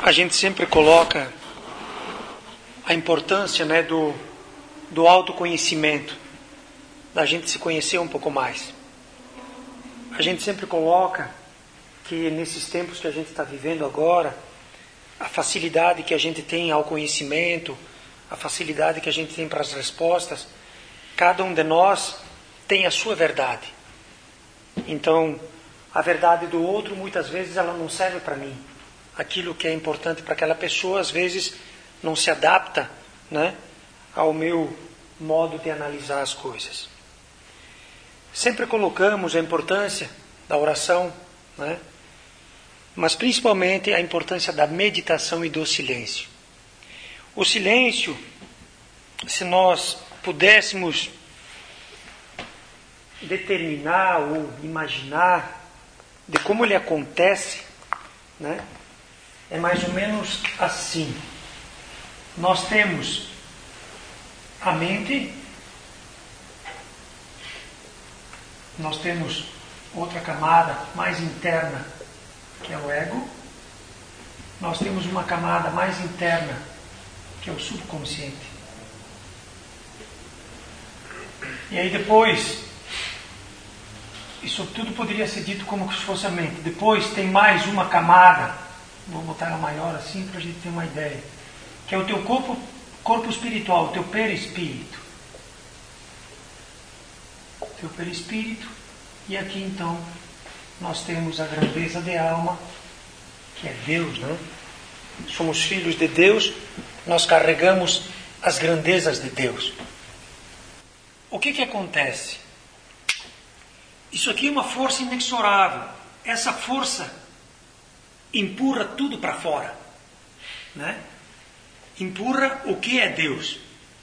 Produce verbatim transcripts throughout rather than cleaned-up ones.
a gente sempre coloca a importância, né, do, do autoconhecimento, da gente se conhecer um pouco mais. A gente sempre coloca que nesses tempos que a gente está vivendo agora, a facilidade que a gente tem ao conhecimento, a facilidade que a gente tem para as respostas, cada um de nós tem a sua verdade. Então, a verdade do outro, muitas vezes, ela não serve para mim. Aquilo que é importante para aquela pessoa, às vezes, não se adapta, né, ao meu modo de analisar as coisas. Sempre colocamos a importância da oração, né, mas principalmente a importância da meditação e do silêncio. O silêncio, se nós pudéssemos determinar ou imaginar de como ele acontece, né, é mais ou menos assim. Nós temos a mente, nós temos outra camada mais interna, que é o ego, nós temos uma camada mais interna, que é o subconsciente. E aí depois, isso tudo poderia ser dito como se fosse a mente. Depois tem mais uma camada, vou botar ela maior assim para a gente ter uma ideia, que é o teu corpo, corpo espiritual, o teu perispírito. O teu perispírito, e aqui então nós temos a grandeza de alma, que é Deus, né? Somos filhos de Deus, nós carregamos as grandezas de Deus. O que que acontece? Isso aqui é uma força inexorável. Essa força empurra tudo para fora, né? Empurra o que é Deus.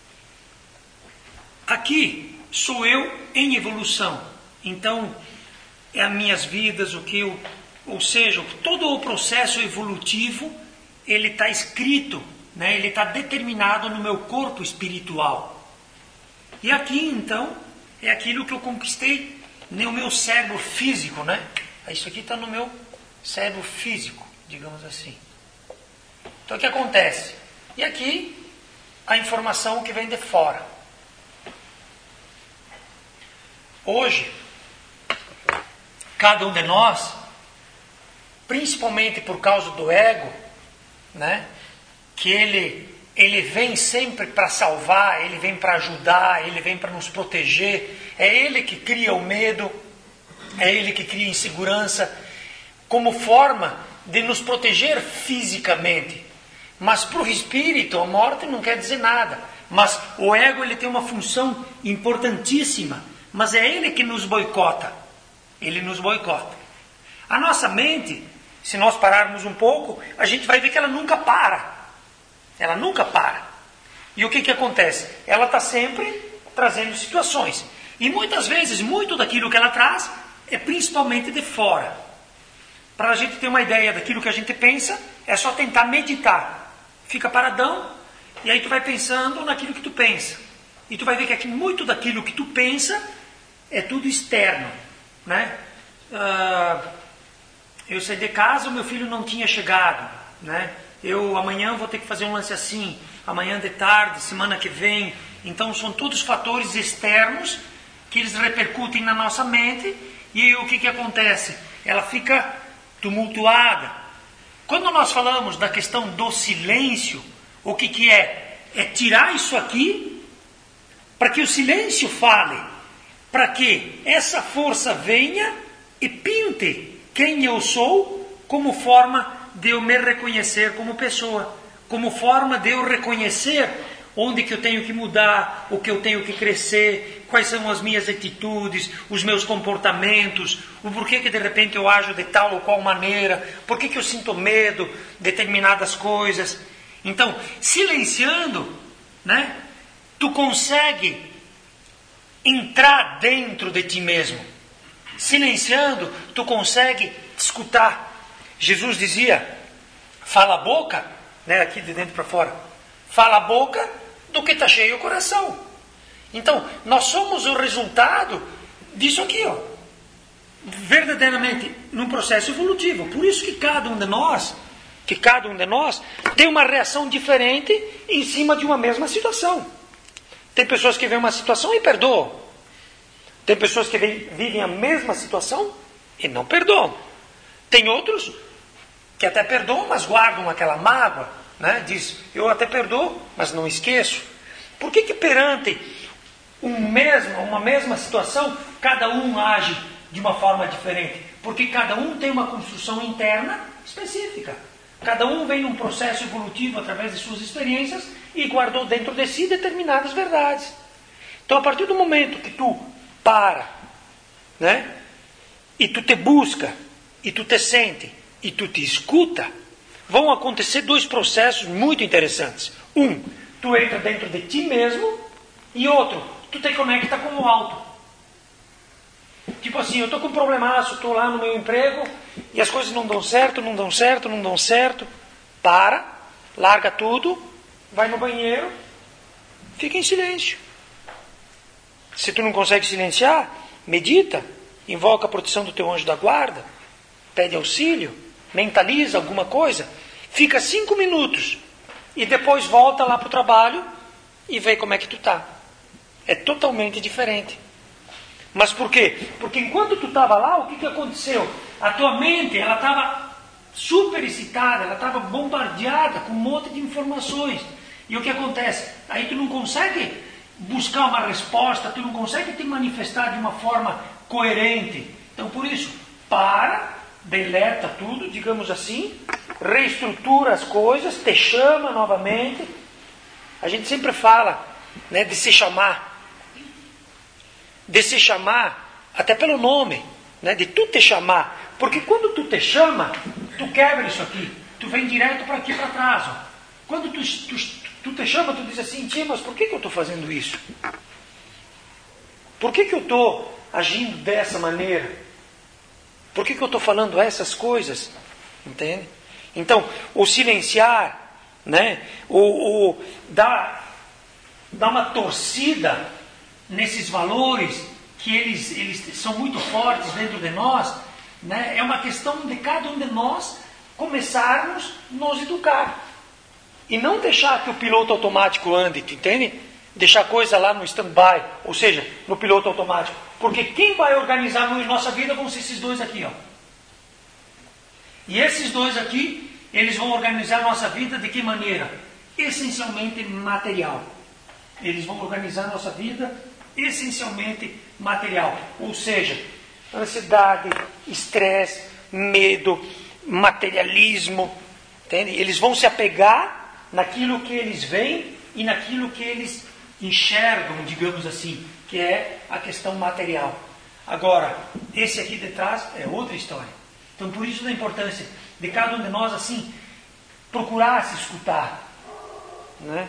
Aqui sou eu em evolução. Então, é as minhas vidas, o que eu, ou seja, todo o processo evolutivo, ele está escrito, né? Ele está determinado no meu corpo espiritual. E aqui, então, é aquilo que eu conquistei no meu cérebro físico, né? Isso aqui está no meu cérebro físico, digamos assim. Então, o que acontece? E aqui, a informação que vem de fora. Hoje, cada um de nós, principalmente por causa do ego, né, que ele, ele vem sempre para salvar, ele vem para ajudar, ele vem para nos proteger, é ele que cria o medo, é ele que cria insegurança, como forma de nos proteger fisicamente. Mas para o espírito, a morte não quer dizer nada. Mas o ego, ele tem uma função importantíssima, mas é ele que nos boicota. Ele nos boicota. A nossa mente, se nós pararmos um pouco, a gente vai ver que ela nunca para. Ela nunca para. E o que que acontece? Ela está sempre trazendo situações. E muitas vezes, muito daquilo que ela traz é principalmente de fora. Para a gente ter uma ideia daquilo que a gente pensa, é só tentar meditar. Fica paradão, e aí tu vai pensando naquilo que tu pensa. E tu vai ver que aqui, muito daquilo que tu pensa é tudo externo, né? Uh, eu saí de casa, o meu filho não tinha chegado, né? Eu amanhã vou ter que fazer um lance assim, amanhã de tarde, semana que vem. Então são todos fatores externos que eles repercutem na nossa mente, e aí, o que que acontece? Ela fica tumultuada. Quando nós falamos da questão do silêncio, o que que é? É tirar isso aqui para que o silêncio fale, para que essa força venha e pinte quem eu sou como forma de eu me reconhecer como pessoa, como forma de eu reconhecer onde que eu tenho que mudar, o que eu tenho que crescer, quais são as minhas atitudes, os meus comportamentos, o porquê que de repente eu ajo de tal ou qual maneira, por que que eu sinto medo de determinadas coisas. Então, silenciando, né, tu consegue entrar dentro de ti mesmo. Silenciando, tu consegue escutar. Jesus dizia, fala a boca, né, aqui de dentro para fora, fala a boca do que está cheio o coração. Então, nós somos o resultado disso aqui, ó, verdadeiramente num processo evolutivo. Por isso que cada um de nós que cada um de nós tem uma reação diferente em cima de uma mesma situação. Tem pessoas que veem uma situação e perdoam. Tem pessoas que vivem a mesma situação e não perdoam. Tem outros que até perdoam, mas guardam aquela mágoa, né? Diz, eu até perdoo, mas não esqueço. Por que que perante um mesmo, uma mesma situação, cada um age de uma forma diferente? Porque cada um tem uma construção interna específica. Cada um vem num processo evolutivo através de suas experiências e guardou dentro de si determinadas verdades. Então, a partir do momento que tu para, né? E tu te busca, e tu te sente, e tu te escuta, vão acontecer dois processos muito interessantes. Um, tu entra dentro de ti mesmo, e outro, tu te conecta com o alto. Tipo assim, eu estou com um problemaço, estou lá no meu emprego, e as coisas não dão certo, não dão certo, não dão certo. Para, larga tudo, vai no banheiro, fica em silêncio. Se tu não consegue silenciar, medita, invoca a proteção do teu anjo da guarda, pede auxílio, mentaliza alguma coisa, fica cinco minutos e depois volta lá para o trabalho e vê como é que tu está. É totalmente diferente. Mas por quê? Porque enquanto tu estava lá, o que, que aconteceu? A tua mente, ela estava super excitada, ela estava bombardeada com um monte de informações. E o que acontece? Aí tu não consegue buscar uma resposta, tu não consegue te manifestar de uma forma coerente. Então, por isso, para, deleta tudo, digamos assim, reestrutura as coisas, te chama novamente. A gente sempre fala, né, de se chamar. De se chamar, até pelo nome, né, de tu te chamar. Porque quando tu te chama, tu quebra isso aqui. Tu vem direto para aqui para trás. Ó. Quando tu, tu, tu te chama, tu diz assim, tia, mas por que, que eu estou fazendo isso? Por que, que eu estou agindo dessa maneira? Por que, que eu estou falando essas coisas? Entende? Então, o silenciar, né, o, o dar, dar uma torcida nesses valores que eles, eles são muito fortes dentro de nós, né, é uma questão de cada um de nós começarmos a nos educar. E não deixar que o piloto automático ande, tu entende? Deixar a coisa lá no stand-by, ou seja, no piloto automático. Porque quem vai organizar a nossa vida vão ser esses dois aqui, ó. E esses dois aqui, eles vão organizar a nossa vida de que maneira? Essencialmente material. Eles vão organizar a nossa vida essencialmente material. Ou seja, ansiedade, estresse, medo, materialismo. Entende? Eles vão se apegar naquilo que eles veem e naquilo que eles enxergam, digamos assim, que é a questão material. Agora, esse aqui de trás é outra história. Então, por isso da importância de cada um de nós, assim, procurar se escutar. Né?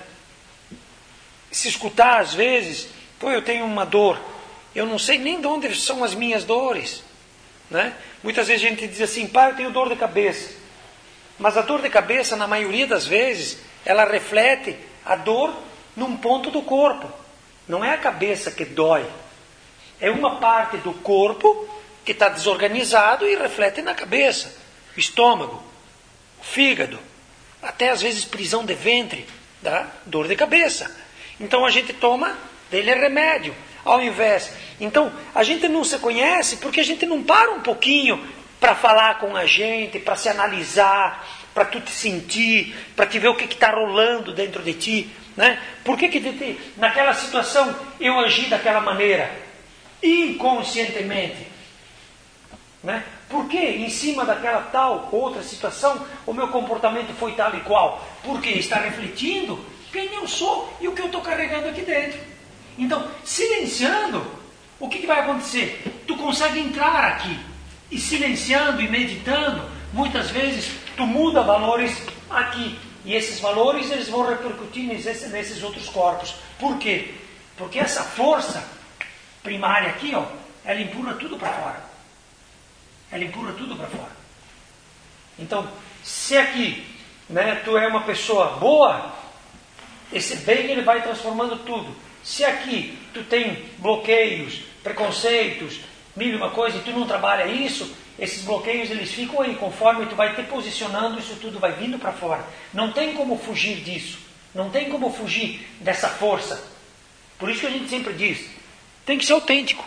Se escutar, às vezes, pô, eu tenho uma dor, eu não sei nem de onde são as minhas dores. Né? Muitas vezes a gente diz assim, pai, eu tenho dor de cabeça. Mas a dor de cabeça, na maioria das vezes, ela reflete a dor num ponto do corpo. Não é a cabeça que dói. É uma parte do corpo que está desorganizado e reflete na cabeça. O estômago, o fígado, até às vezes prisão de ventre, dá dor de cabeça. Então a gente toma dele remédio, ao invés. Então a gente não se conhece porque a gente não para um pouquinho para falar com a gente, para se analisar, para tu te sentir, para te ver o que está rolando dentro de ti. Né? Por que, que de ti, naquela situação eu agi daquela maneira? Inconscientemente. Né? Por que em cima daquela tal outra situação o meu comportamento foi tal e qual? Porque está refletindo quem eu sou e o que eu estou carregando aqui dentro. Então, silenciando, o que, que vai acontecer? Tu consegue entrar aqui. E silenciando e meditando, muitas vezes tu muda valores aqui. E esses valores eles vão repercutir nesses, nesses outros corpos. Por quê? Porque essa força primária aqui, ó, ela empurra tudo para fora. Ela empurra tudo para fora. Então, se aqui, né, tu é uma pessoa boa, esse bem ele vai transformando tudo. Se aqui tu tem bloqueios, preconceitos, mil e uma coisa, e tu não trabalha isso, esses bloqueios eles ficam aí, conforme tu vai te posicionando, isso tudo vai vindo para fora. Não tem como fugir disso. Não tem como fugir dessa força. Por isso que a gente sempre diz, tem que ser autêntico.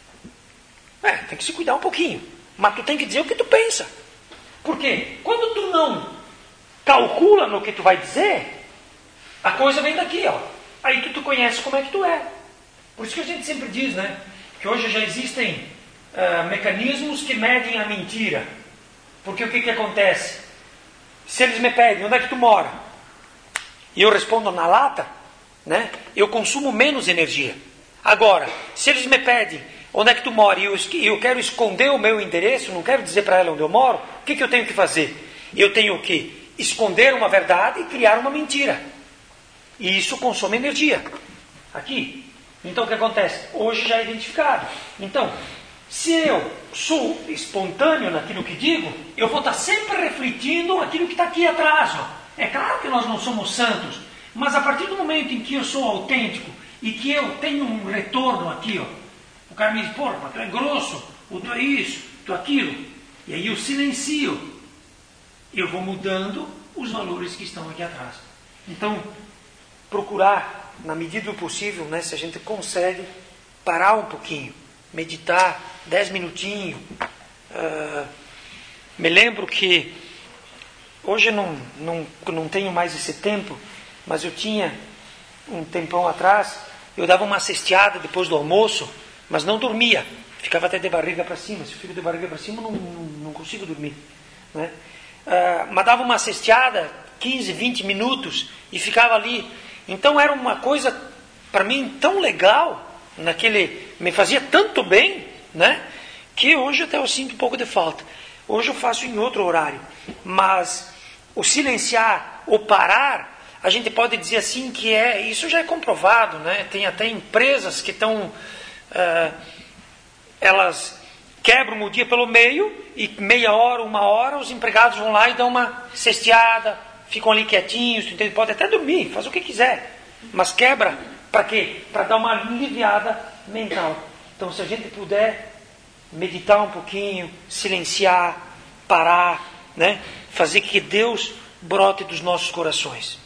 É, tem que se cuidar um pouquinho. Mas tu tem que dizer o que tu pensa. Por quê? Quando tu não calcula no que tu vai dizer, a coisa vem daqui, ó. Aí que tu conhece como é que tu é. Por isso que a gente sempre diz, né? Que hoje já existem uh, mecanismos que medem a mentira. Porque o que que acontece? Se eles me pedem, onde é que tu mora? E eu respondo na lata, né? Eu consumo menos energia. Agora, se eles me pedem, onde é que tu mora? E eu, eu quero esconder o meu endereço, não quero dizer para ela onde eu moro, o que que eu tenho que fazer? Eu tenho que esconder uma verdade e criar uma mentira. E isso consome energia. Aqui. Então o que acontece? Hoje já é identificado. Então, se eu sou espontâneo naquilo que digo, eu vou estar sempre refletindo aquilo que está aqui atrás. Ó. É claro que nós não somos santos, mas a partir do momento em que eu sou autêntico e que eu tenho um retorno aqui, ó, o cara me diz, pô, tu é grosso, ou tu é isso, tu é aquilo. E aí eu silencio. Eu vou mudando os valores que estão aqui atrás. Então, procurar, na medida do possível, né, se a gente consegue, parar um pouquinho, meditar, dez minutinhos. Uh, me lembro que, hoje eu não, não, não tenho mais esse tempo, mas eu tinha, um tempão atrás, eu dava uma cesteada depois do almoço, mas não dormia, ficava até de barriga para cima. Se eu fico de barriga para cima, não, não, não consigo dormir, né? Uh, mas dava uma cesteada, quinze, vinte minutos, e ficava ali. Então era uma coisa, para mim, tão legal, naquele, me fazia tanto bem, né? Que hoje até eu sinto um pouco de falta. Hoje eu faço em outro horário. Mas o silenciar, o parar, a gente pode dizer assim que é, isso já é comprovado, né? Tem até empresas que estão, uh, elas quebram o dia pelo meio, e meia hora, uma hora, os empregados vão lá e dão uma cesteada, ficam ali quietinhos, tu entende? Pode até dormir, faz o que quiser, mas quebra, para quê? Para dar uma aliviada mental. Então, se a gente puder meditar um pouquinho, silenciar, parar, né? Fazer que Deus brote dos nossos corações.